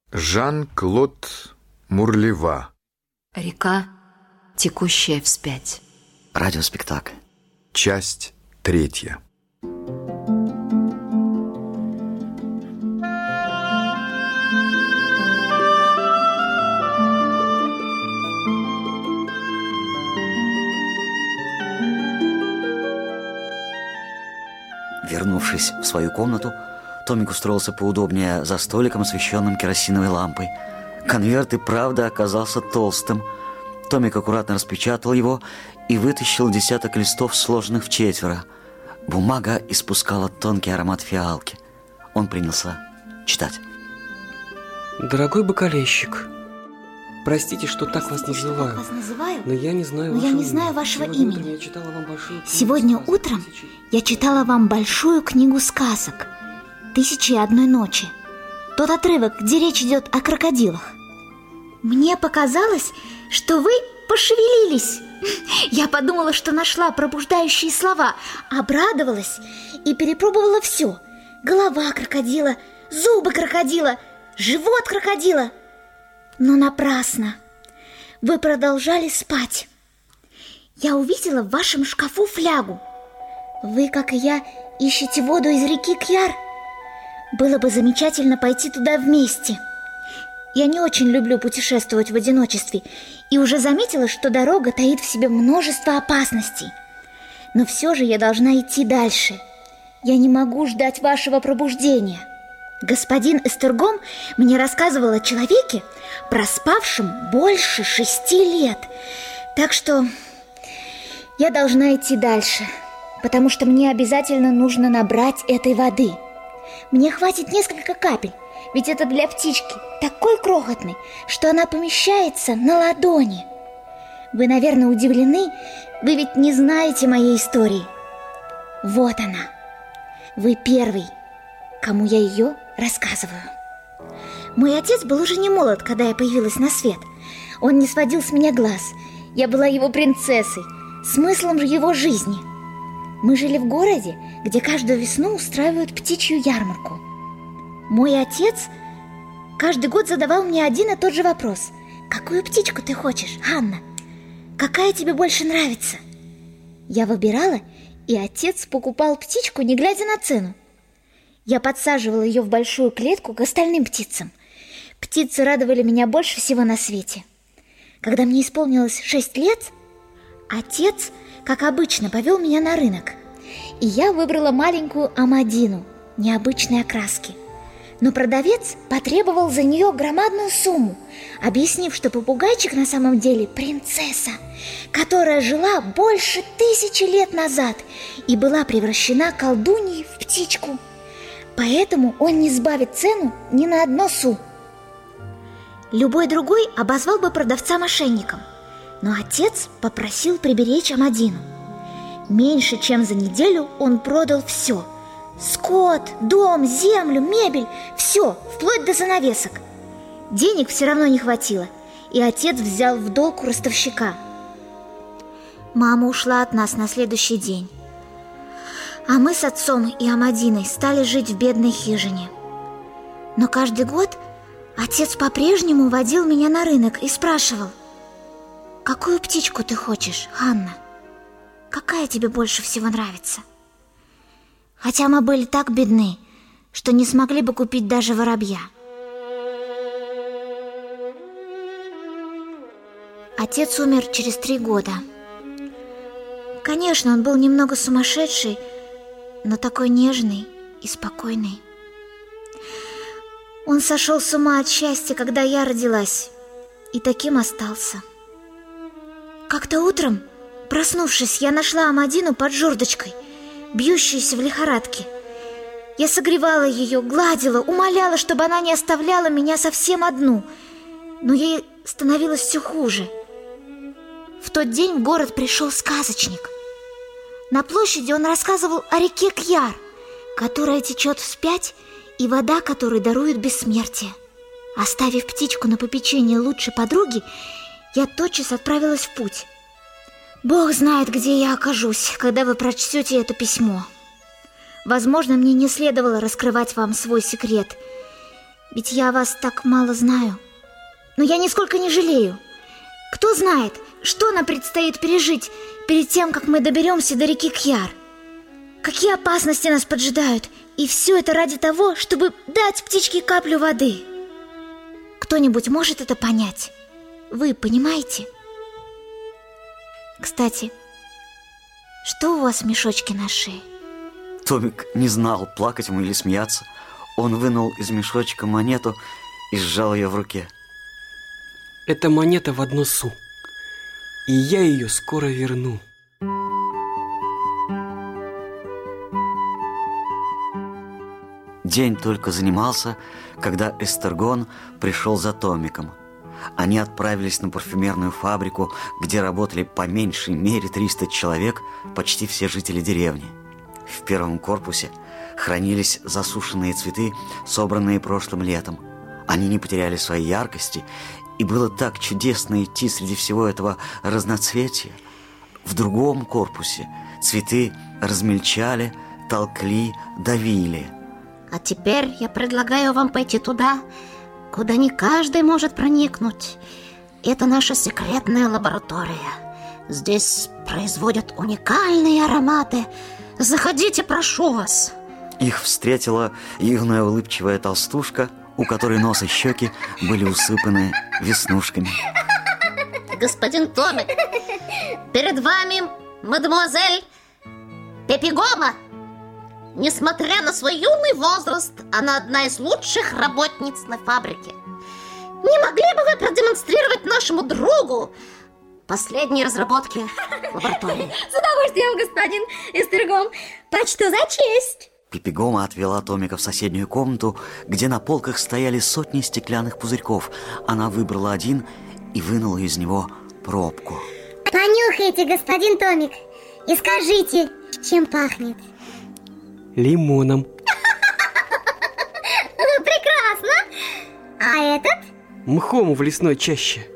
Жан-Клод Мурлева. Река, текущая вспять. Радиоспектакль. Часть 3. Вернувшись в свою комнату, Томик устроился поудобнее за столиком, освещенным керосиновой лампой. Конверт и правда оказался толстым. Томик аккуратно распечатал его и вытащил 10 листов, сложенных в четверо. Бумага испускала тонкий аромат фиалки. Он принялся читать. Дорогой бокалейщик, простите, что так вас называю, но я не знаю вашего имени. Сегодня утром я читала вам большую книгу сказок «Тысячи и одной ночи». Тот отрывок, где речь идет о крокодилах. Мне показалось, что вы пошевелились. Я подумала, что нашла пробуждающие слова, обрадовалась и перепробовала все. Голова крокодила, зубы крокодила, живот крокодила. Но напрасно. Вы продолжали спать. Я увидела в вашем шкафу флягу. Вы, как и я, ищете воду из реки Кьяр. Было бы замечательно пойти туда вместе. Я не очень люблю путешествовать в одиночестве и уже заметила, что дорога таит в себе множество опасностей. Но все же я должна идти дальше. Я не могу ждать вашего пробуждения. Господин Эстергом мне рассказывал о человеке, проспавшем больше 6 лет. Так что я должна идти дальше, потому что мне обязательно нужно набрать этой воды. Мне хватит несколько капель, ведь это для птички такой крохотный, что она помещается на ладони. Вы, наверное, удивлены, вы ведь не знаете моей истории. Вот она. Вы первый, кому я ее рассказываю. Мой отец был уже не молод, когда я появилась на свет. Он не сводил с меня глаз. Я была его принцессой, смыслом же его жизни. Мы жили в городе, где каждую весну устраивают птичью ярмарку. Мой отец каждый год задавал мне один и тот же вопрос. Какую птичку ты хочешь, Анна? Какая тебе больше нравится? Я выбирала, и отец покупал птичку, не глядя на цену. Я подсаживала ее в большую клетку к остальным птицам. Птицы радовали меня больше всего на свете. Когда мне исполнилось 6 лет, отец, как обычно, повел меня на рынок. И я выбрала маленькую Амадину необычной окраски. Но продавец потребовал за нее громадную сумму, объяснив, что попугайчик на самом деле принцесса, которая жила больше 1000 лет назад и была превращена колдуньей в птичку. Поэтому он не сбавит цену ни на одно су. Любой другой обозвал бы продавца мошенником, но отец попросил приберечь Амадину. Меньше чем за неделю он продал все: скот, дом, землю, мебель, все, вплоть до занавесок. Денег все равно не хватило, и отец взял в долг у ростовщика. Мама ушла от нас на следующий день, а мы с отцом и Амадиной стали жить в бедной хижине. Но каждый год отец по-прежнему водил меня на рынок и спрашивал: какую птичку ты хочешь, Анна? Какая тебе больше всего нравится? Хотя мы были так бедны, что не смогли бы купить даже воробья. Отец умер через 3 года. Конечно, он был немного сумасшедший, но такой нежный и спокойный. Он сошел с ума от счастья, когда я родилась, и таким остался. Как-то утром, проснувшись, я нашла Амадину под жердочкой, бьющуюся в лихорадке. Я согревала ее, гладила, умоляла, чтобы она не оставляла меня совсем одну, но ей становилось все хуже. В тот день в город пришел сказочник. На площади он рассказывал о реке Кьяр, которая течет вспять, и вода которой дарует бессмертие. Оставив птичку на попечение лучшей подруги, я тотчас отправилась в путь. Бог знает, где я окажусь, когда вы прочтете это письмо. Возможно, мне не следовало раскрывать вам свой секрет. Ведь я вас так мало знаю. Но я нисколько не жалею. Кто знает, что нам предстоит пережить перед тем, как мы доберемся до реки Кьяр. Какие опасности нас поджидают. И все это ради того, чтобы дать птичке каплю воды. Кто-нибудь может это понять? Вы понимаете? Кстати, что у вас в мешочке на шее? Томик не знал, плакать ему или смеяться. Он вынул из мешочка монету и сжал ее в руке. Это монета в 1 су. И я ее скоро верну. День только занимался, когда Эстергон пришел за Томиком. Они отправились на парфюмерную фабрику, где работали по меньшей мере 300 человек, почти все жители деревни. В первом корпусе хранились засушенные цветы, собранные прошлым летом. Они не потеряли своей яркости, и было так чудесно идти среди всего этого разноцветия. В другом корпусе цветы размельчали, толкли, давили. А теперь я предлагаю вам пойти туда, куда не каждый может проникнуть. Это наша секретная лаборатория. Здесь производят уникальные ароматы. Заходите, прошу вас. Их встретила юная улыбчивая толстушка, у которой нос и щеки были усыпаны веснушками. Господин Томик, перед вами мадемуазель Пепигома. Несмотря на свой юный возраст, она одна из лучших работниц на фабрике. Не могли бы вы продемонстрировать нашему другу последние разработки лаборатории? С удовольствием, господин Эстергон. Почту за честь. Пепигома отвела Томика в соседнюю комнату, где на полках стояли сотни стеклянных пузырьков. Она выбрала один и вынула из него пробку. Понюхайте, господин Томик, и скажите, чем пахнет. Лимоном. Прекрасно. А этот? Мхом в лесной чаще.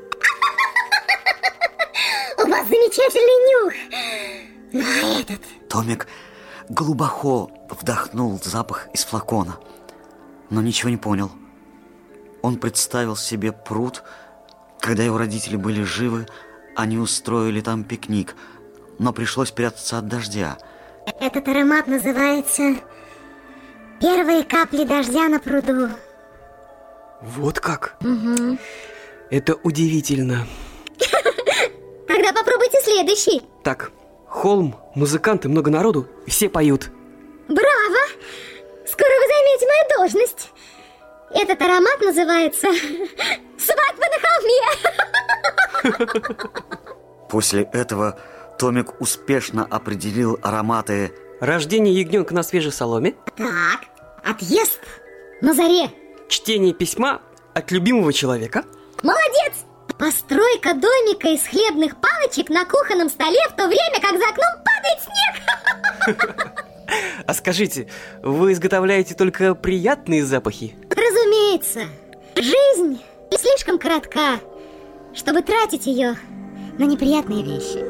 У вас замечательный нюх. Ну а этот? Томик глубоко вдохнул запах из флакона, но ничего не понял. Он представил себе пруд. Когда его родители были живы, они устроили там пикник, но пришлось прятаться от дождя. Этот аромат называется «Первые капли дождя на пруду». Вот как? Угу. Это удивительно. Тогда попробуйте следующий. Так, холм, музыканты, много народу, все поют. Браво! Скоро вы займете мою должность. Этот аромат называется «Свадьба на холме». После этого Томик успешно определил ароматы: рождение ягненка на свежей соломе. Так, отъезд на заре. Чтение письма от любимого человека. Молодец! Постройка домика из хлебных палочек на кухонном столе в то время, как за окном падает снег. А скажите, вы изготовляете только приятные запахи? Разумеется. Жизнь слишком коротка, чтобы тратить ее на неприятные вещи.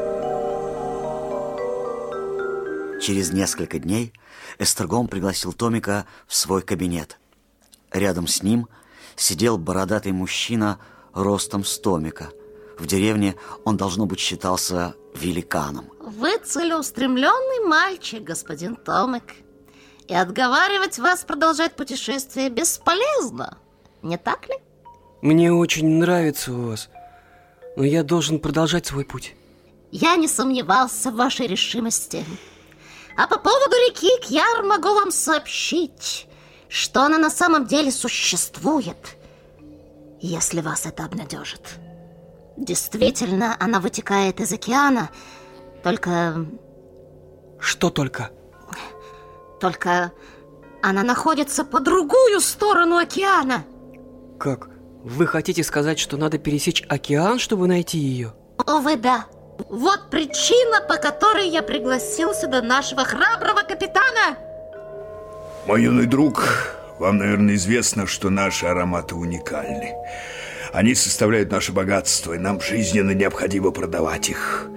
Через несколько дней Эстергон пригласил Томика в свой кабинет. Рядом с ним сидел бородатый мужчина ростом с Томика. В деревне он, должно быть, считался великаном. Вы целеустремленный мальчик, господин Томик. И отговаривать вас продолжать путешествие бесполезно, не так ли? Мне очень нравится у вас, но я должен продолжать свой путь. Я не сомневался в вашей решимости. А по поводу реки Кьяр могу вам сообщить, что она на самом деле существует, если вас это обнадежит. Действительно, она вытекает из океана, только... Что только? Только она находится по другую сторону океана. Как? Вы хотите сказать, что надо пересечь океан, чтобы найти ее? Увы, да. Вот причина, по которой я пригласил сюда нашего храброго капитана. Мой юный друг, вам, наверное, известно, что наши ароматы уникальны. Они составляют наше богатство, и нам жизненно необходимо продавать их.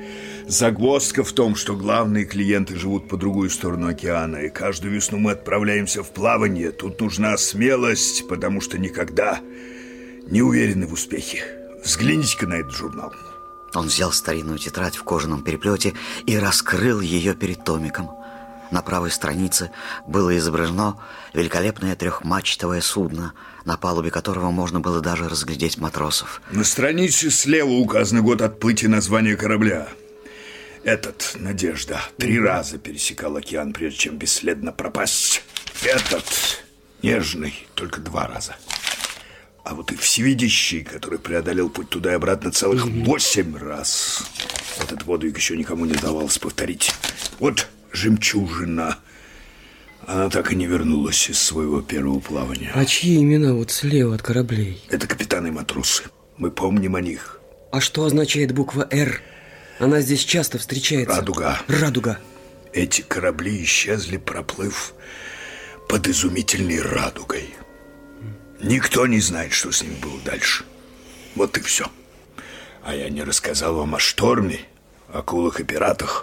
Загвоздка в том, что главные клиенты живут по другую сторону океана, и каждую весну мы отправляемся в плавание. Тут нужна смелость, потому что никогда не уверены в успехе. Взгляните-ка на этот журнал. Он взял старинную тетрадь в кожаном переплете и раскрыл ее перед томиком. На правой странице было изображено великолепное трехмачтовое судно, на палубе которого можно было даже разглядеть матросов. На странице слева указан год отплытия, название корабля. Этот, Надежда, 3 раза пересекал океан, прежде чем бесследно пропасть. Этот, Нежный, только 2 раза. А вот и Всевидящий, который преодолел путь туда и обратно целых 8 раз. Этот подвиг еще никому не давалось повторить. Вот Жемчужина. Она так и не вернулась из своего первого плавания. А чьи имена вот слева от кораблей? Это капитаны и матросы. Мы помним о них. А что означает буква «Р»? Она здесь часто встречается. Радуга. Радуга. Эти корабли исчезли, проплыв под изумительной радугой. Никто не знает, что с ним было дальше. Вот и все. А я не рассказал вам о шторме, акулах и пиратах.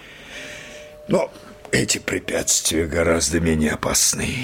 Но эти препятствия гораздо менее опасны.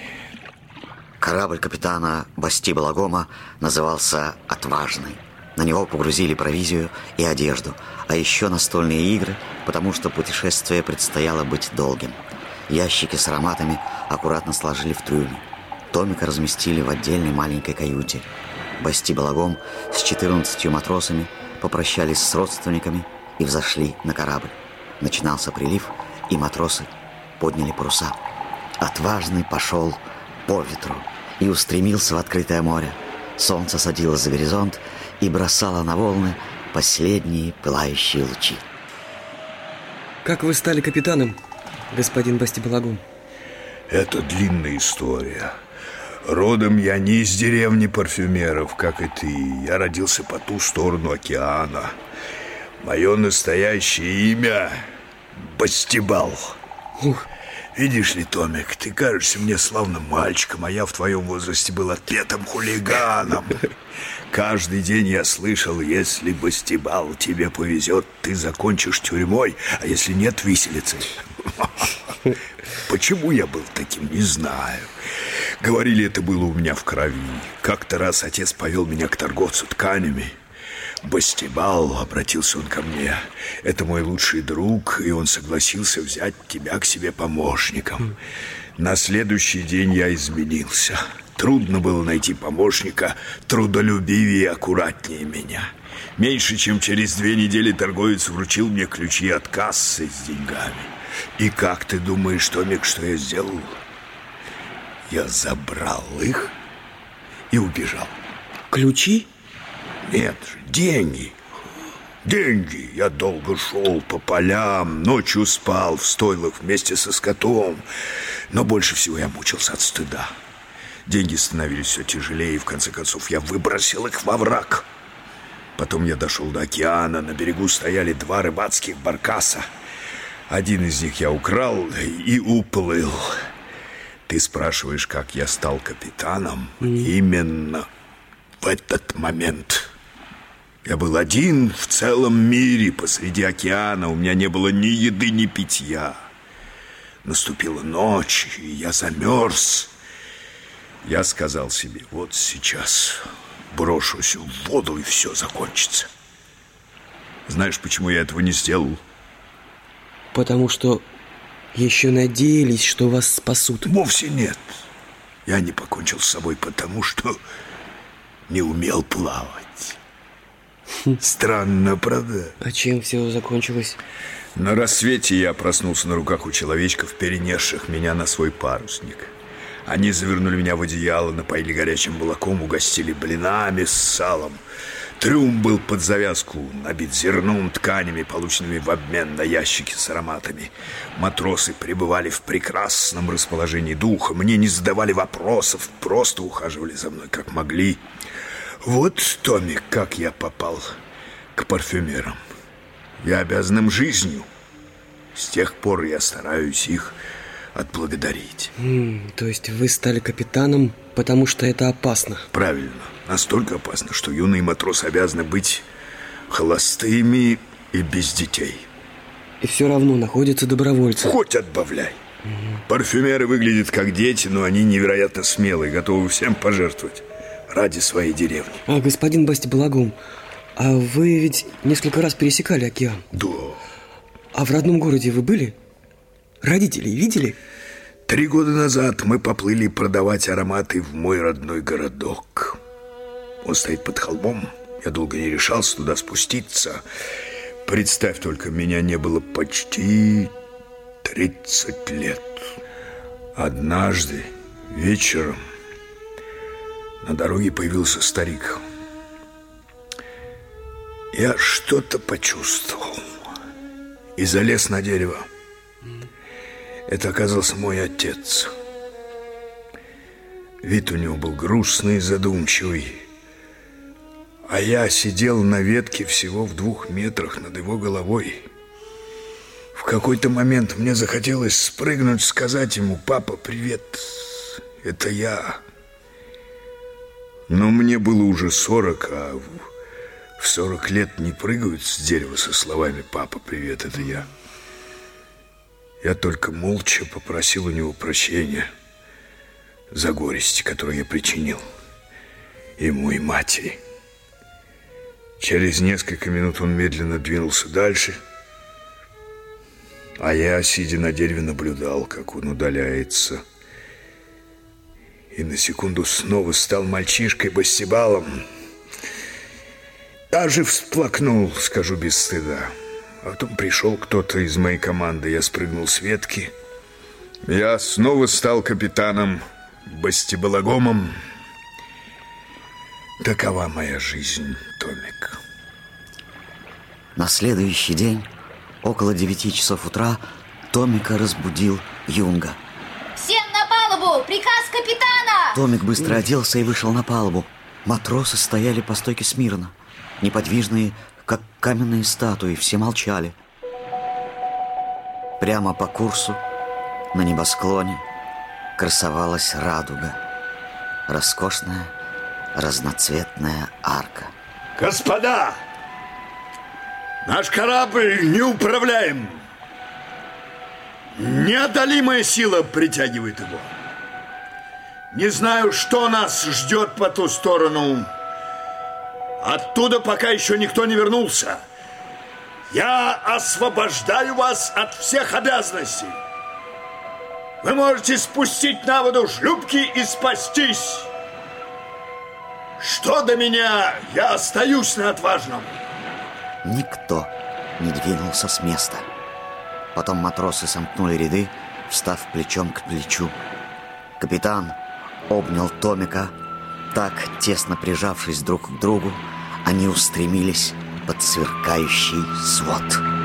Корабль капитана Басти Балагома назывался «Отважный». На него погрузили провизию и одежду, а еще настольные игры, потому что путешествие предстояло быть долгим. Ящики с ароматами аккуратно сложили в трюме. Томика разместили в отдельной маленькой каюте. Басти Балагом с 14 матросами попрощались с родственниками и взошли на корабль. Начинался прилив, и матросы подняли паруса. Отважный пошел по ветру и устремился в открытое море. Солнце садилось за горизонт и бросало на волны последние пылающие лучи. Как вы стали капитаном, господин Басти Балагом? Это длинная история. Родом я не из деревни парфюмеров, как и ты. Я родился по ту сторону океана. Мое настоящее имя Бастибал. Видишь ли, Томик, ты кажешься мне словно мальчиком, а я в твоем возрасте был отпетым хулиганом. Каждый день я слышал: если, Бастибал, тебе повезет, ты закончишь тюрьмой, а если нет, виселицей. Почему я был таким, не знаю. Говорили, это было у меня в крови. Как-то раз отец повел меня к торговцу тканями. Бастибал, обратился он ко мне, это мой лучший друг, и он согласился взять тебя к себе помощником. На следующий день я изменился. Трудно было найти помощника трудолюбивее и аккуратнее меня. Меньше чем через 2 недели торговец вручил мне ключи от кассы с деньгами. И как ты думаешь, Томик, что я сделал? Я забрал их и убежал. Ключи? Нет же, деньги. Деньги. Я долго шел по полям, ночью спал в стойлах вместе со скотом. Но больше всего я мучился от стыда. Деньги становились все тяжелее, и в конце концов я выбросил их во враг. Потом я дошел до океана. На берегу стояли 2 рыбацких баркаса. Один из них я украл и уплыл. Ты спрашиваешь, как я стал капитаном? Именно в этот момент. Я был один в целом мире посреди океана. У меня не было ни еды, ни питья. Наступила ночь, и я замерз. Я сказал себе: вот сейчас брошусь в воду, и все закончится. Знаешь, почему я этого не сделал? Потому что еще надеялись, что вас спасут. Вовсе нет. Я не покончил с собой, потому что не умел плавать. Странно, правда? А чем все закончилось? На рассвете я проснулся на руках у человечков, перенесших меня на свой парусник. Они завернули меня в одеяло, напоили горячим молоком, угостили блинами с салом. Трюм был под завязку, набит зерном, тканями, полученными в обмен на ящики с ароматами. Матросы пребывали в прекрасном расположении духа. Мне не задавали вопросов, просто ухаживали за мной как могли. Вот, Томик, как я попал к парфюмерам. Я обязан им жизнью. С тех пор я стараюсь их отблагодарить. То есть вы стали капитаном, потому что это опасно? Правильно. Настолько опасно, что юные матросы обязаны быть холостыми и без детей. И все равно находятся добровольцы. Хоть отбавляй. Парфюмеры выглядят как дети, но они невероятно смелые, готовы всем пожертвовать ради своей деревни. Господин Бастибалагом, а вы ведь несколько раз пересекали океан? Да. А в родном городе вы были? Родителей видели? 3 года назад мы поплыли продавать ароматы в мой родной городок. Он стоит под холмом. Я долго не решался туда спуститься. Представь только, меня не было почти 30 лет. Однажды вечером на дороге появился старик. Я что-то почувствовал и залез на дерево. Это оказался мой отец. Вид у него был грустный, задумчивый. А я сидел на ветке всего в 2 метрах над его головой. В какой-то момент мне захотелось спрыгнуть, сказать ему: «Папа, привет, это я». Но мне было уже 40, а в 40 лет не прыгают с дерева со словами: «Папа, привет, это я». Я только молча попросил у него прощения за горести, которую я причинил ему и матери. Через несколько минут он медленно двинулся дальше, а я, сидя на дереве, наблюдал, как он удаляется. И на секунду снова стал мальчишкой Бастибалом. Даже всплакнул, скажу без стыда. А потом пришел кто-то из моей команды. Я спрыгнул с ветки. Я снова стал капитаном Бастибалагомом. Такова моя жизнь, Томик. На следующий день, около 9 часов утра, Томика разбудил Юнга. Всем на палубу! Приказ капитана! Томик быстро оделся и вышел на палубу. Матросы стояли по стойке смирно, неподвижные, как каменные статуи, все молчали. Прямо по курсу, на небосклоне, красовалась радуга. Роскошная, разноцветная арка. Господа! Наш корабль неуправляем. Неодолимая сила притягивает его. Не знаю, что нас ждет по ту сторону. Оттуда пока еще никто не вернулся. Я освобождаю вас от всех обязанностей. Вы можете спустить на воду шлюпки и спастись. Что до меня, я остаюсь на отважном. Никто не двинулся с места. Потом матросы сомкнули ряды, встав плечом к плечу. Капитан обнял Томика. Так, тесно прижавшись друг к другу, они устремились под сверкающий свод.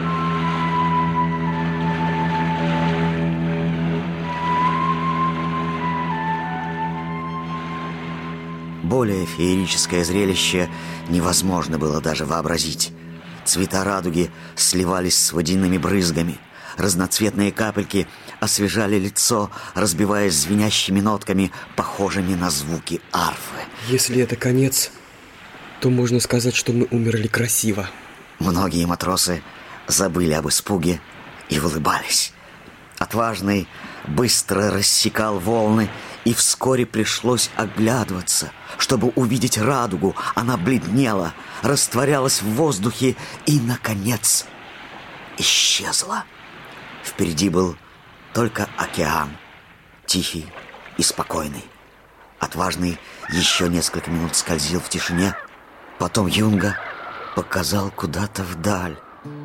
Более феерическое зрелище невозможно было даже вообразить. Цвета радуги сливались с водяными брызгами. Разноцветные капельки освежали лицо, разбиваясь звенящими нотками, похожими на звуки арфы. Если это конец, то можно сказать, что мы умерли красиво. Многие матросы забыли об испуге и улыбались. Отважный быстро рассекал волны, и вскоре пришлось оглядываться, чтобы увидеть радугу. Она бледнела, растворялась в воздухе и, наконец, исчезла. Впереди был только океан, тихий и спокойный. Отважный еще несколько минут скользил в тишине. Потом Юнга показал куда-то вдаль.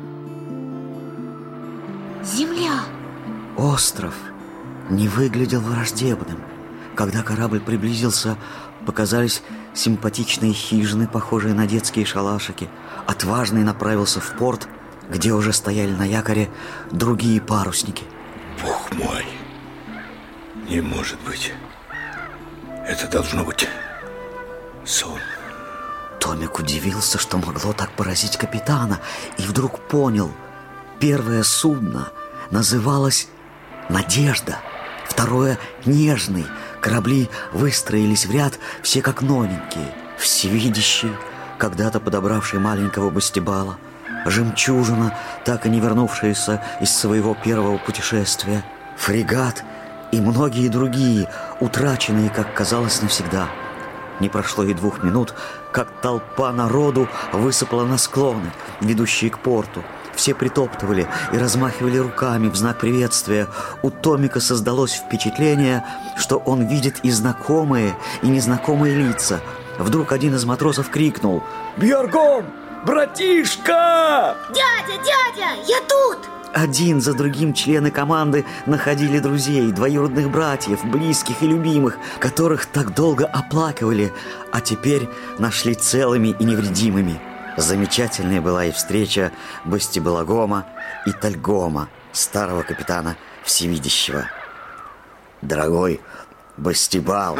Земля! Остров не выглядел враждебным. Когда корабль приблизился, показались симпатичные хижины, похожие на детские шалашики. Отважный направился в порт, где уже стояли на якоре другие парусники. Бог мой, не может быть. Это должно быть сон. Томик удивился, что могло так поразить капитана, и вдруг понял: первое судно называлось «Надежда», второе «Нежный». Корабли выстроились в ряд, все как новенькие. Всевидящий, когда-то подобравший маленького Бастибала, жемчужина, так и не вернувшаяся из своего первого путешествия, фрегат и многие другие, утраченные, как казалось, навсегда. Не прошло и 2 минут, как толпа народу высыпала на склоны, ведущие к порту. Все притоптывали и размахивали руками в знак приветствия. У Томика создалось впечатление, что он видит и знакомые, и незнакомые лица. Вдруг один из матросов крикнул: «Бьоргом, братишка!» Дядя, я тут! Один за другим члены команды находили друзей, двоюродных братьев, близких и любимых, которых так долго оплакивали, а теперь нашли целыми и невредимыми. Замечательная была и встреча Бастибалагома и Тальгома, старого капитана Всевидящего. «Дорогой Бастибал,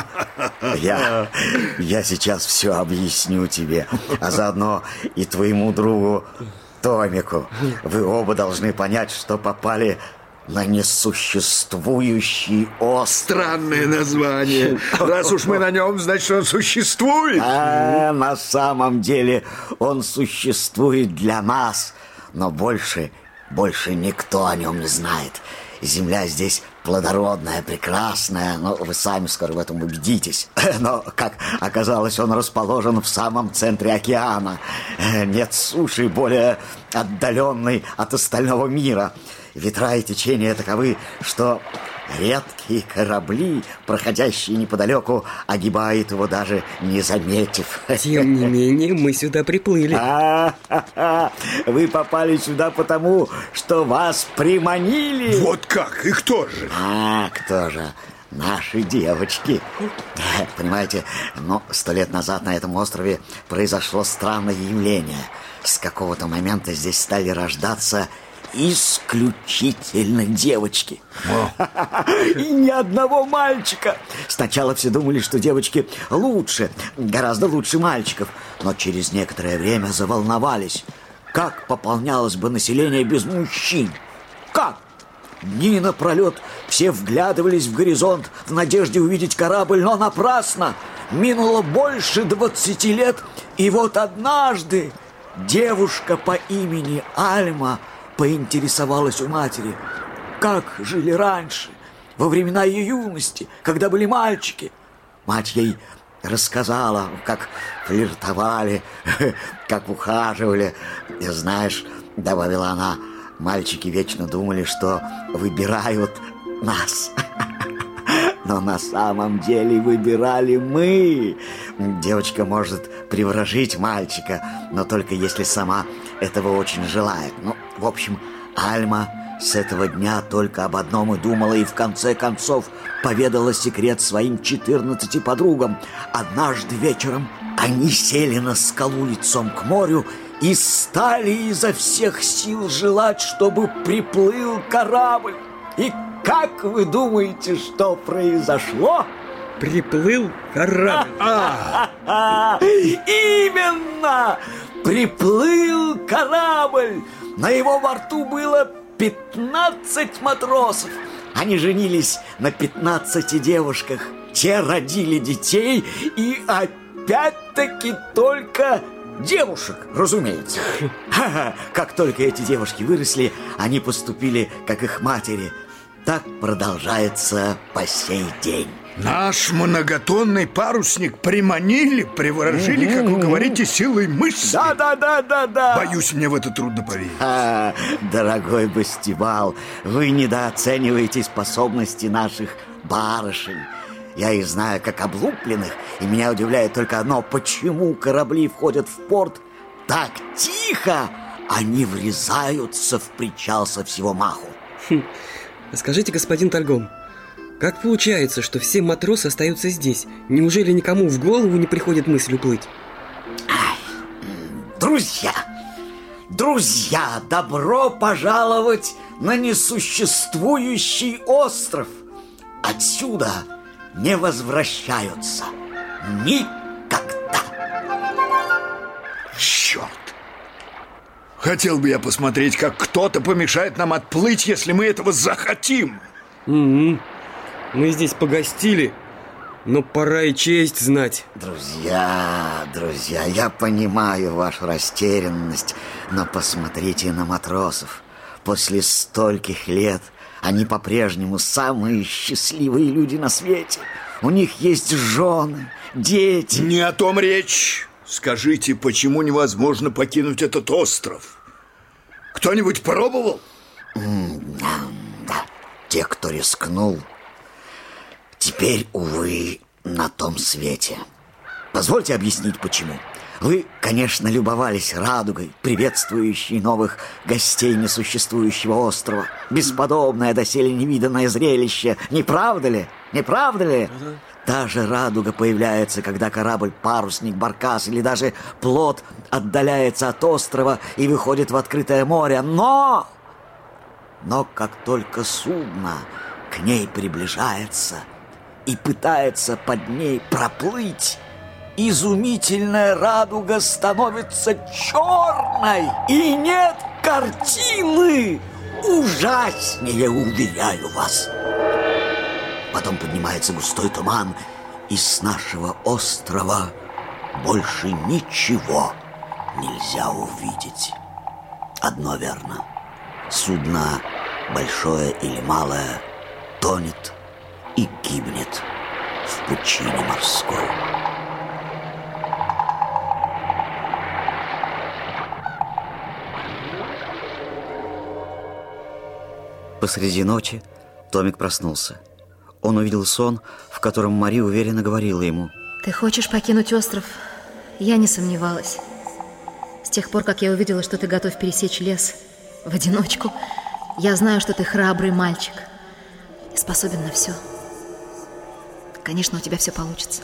я сейчас все объясню тебе, а заодно и твоему другу Томику. Вы оба должны понять, что попали на несуществующий остров». Странное название. Раз уж мы на нем, значит, он существует. А на самом деле он существует для нас, но больше никто о нем не знает. Земля здесь плодородная, прекрасная, но вы сами скоро в этом убедитесь. Но, как оказалось, он расположен в самом центре океана. Нет суши более отдаленной от остального мира. Ветра и течения таковы, что редкие корабли, проходящие неподалеку, огибают его, даже не заметив. Тем не менее, мы сюда приплыли. Вы попали сюда потому, что вас приманили. Вот как? И кто же? Кто же? Наши девочки. Понимаете, 100 лет назад на этом острове произошло странное явление. С какого-то момента здесь стали рождаться исключительно девочки. И ни одного мальчика. Сначала все думали, что девочки лучше, гораздо лучше мальчиков. Но через некоторое время заволновались. Как пополнялось бы население без мужчин? Как? Дни напролет все вглядывались в горизонт в надежде увидеть корабль, но напрасно. Минуло больше 20 лет, и вот однажды девушка по имени Альма поинтересовалась у матери, как жили раньше, во времена ее юности, когда были мальчики. Мать ей рассказала, как флиртовали, как ухаживали. И знаешь, добавила она, мальчики вечно думали, что выбирают нас. Но на самом деле выбирали мы. Девочка может приворожить мальчика, но только если сама этого очень желает. В общем, Альма с этого дня только об одном и думала, и в конце концов поведала секрет своим 14 подругам. Однажды вечером они сели на скалу лицом к морю и стали изо всех сил желать, чтобы приплыл корабль. И как вы думаете, что произошло? Приплыл корабль. Именно! Приплыл корабль. На его борту было 15 матросов. Они женились на 15 девушках. Те родили детей и опять-таки только девушек, разумеется. Как только эти девушки выросли, они поступили, как их матери. Так продолжается по сей день. Наш многотонный парусник приманили, приворожили, как вы говорите, силой мысли. Да. Боюсь, мне в это трудно поверить. Дорогой Бастибал, вы недооцениваете способности наших барышень. Я их знаю как облупленных, и меня удивляет только одно: почему корабли входят в порт так тихо, они врезаются в причал со всего маху. Скажите, господин Тальгом, как получается, что все матросы остаются здесь? Неужели никому в голову не приходит мысль уплыть? Друзья, добро пожаловать на несуществующий остров. Отсюда не возвращаются никогда. Черт! Хотел бы я посмотреть, как кто-то помешает нам отплыть, если мы этого захотим. Мы здесь погостили, Но пора и честь знать. Друзья, я понимаю вашу растерянность, но посмотрите на матросов. После стольких лет они по-прежнему самые счастливые люди на свете. У них есть жены, дети. Не о том речь. Скажите, почему невозможно покинуть этот остров? Кто-нибудь пробовал? Да, те, кто рискнул, теперь, увы, на том свете. Позвольте объяснить, почему. Вы, конечно, любовались радугой, приветствующей новых гостей несуществующего острова. Бесподобное доселе невиданное зрелище. Не правда ли? Не правда ли? Та же радуга появляется, когда корабль, парусник, баркас или даже плот отдаляется от острова и выходит в открытое море. Но как только судно к ней приближается и пытается под ней проплыть, изумительная радуга становится черной, и нет картины ужаснее, уверяю вас. Потом поднимается густой туман, и с нашего острова больше ничего нельзя увидеть. Одно верно: судно, большое или малое, тонет и гибнет в пучине морской. Посреди ночи Томик проснулся. Он увидел сон, в котором Мари уверенно говорила ему: «Ты хочешь покинуть остров? Я не сомневалась. С тех пор, как я увидела, что ты готов пересечь лес в одиночку, я знаю, что ты храбрый мальчик и способен на все. Конечно, у тебя все получится».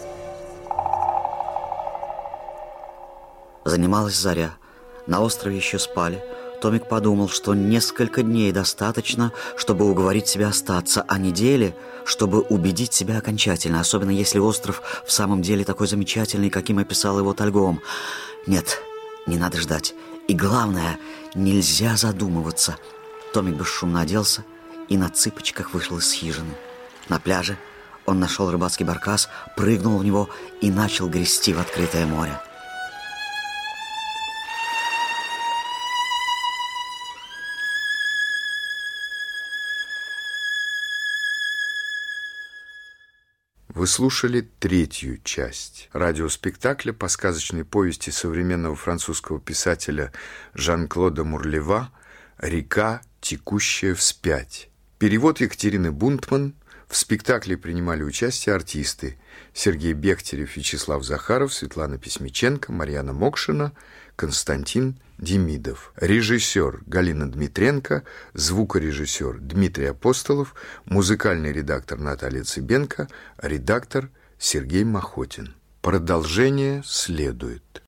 Занималась заря. На острове еще спали. Томик подумал, что несколько дней достаточно, чтобы уговорить себя остаться, а недели, чтобы убедить себя окончательно, особенно если остров в самом деле такой замечательный, каким описал его Тальгом. Нет, не надо ждать. И главное, нельзя задумываться. Томик бесшумно оделся и на цыпочках вышел из хижины. На пляже он нашел рыбацкий баркас, прыгнул в него и начал грести в открытое море. Вы слушали третью часть радиоспектакля по сказочной повести современного французского писателя Жан-Клода Мурлева «Река, текущая вспять». Перевод Екатерины Бунтман. В спектакле принимали участие артисты Сергей Бехтерев, Вячеслав Захаров, Светлана Письмиченко, Марьяна Мокшина, Константин Демидов. Режиссер Галина Дмитренко, звукорежиссер Дмитрий Апостолов, музыкальный редактор Наталья Цыбенко, редактор Сергей Махотин. Продолжение следует.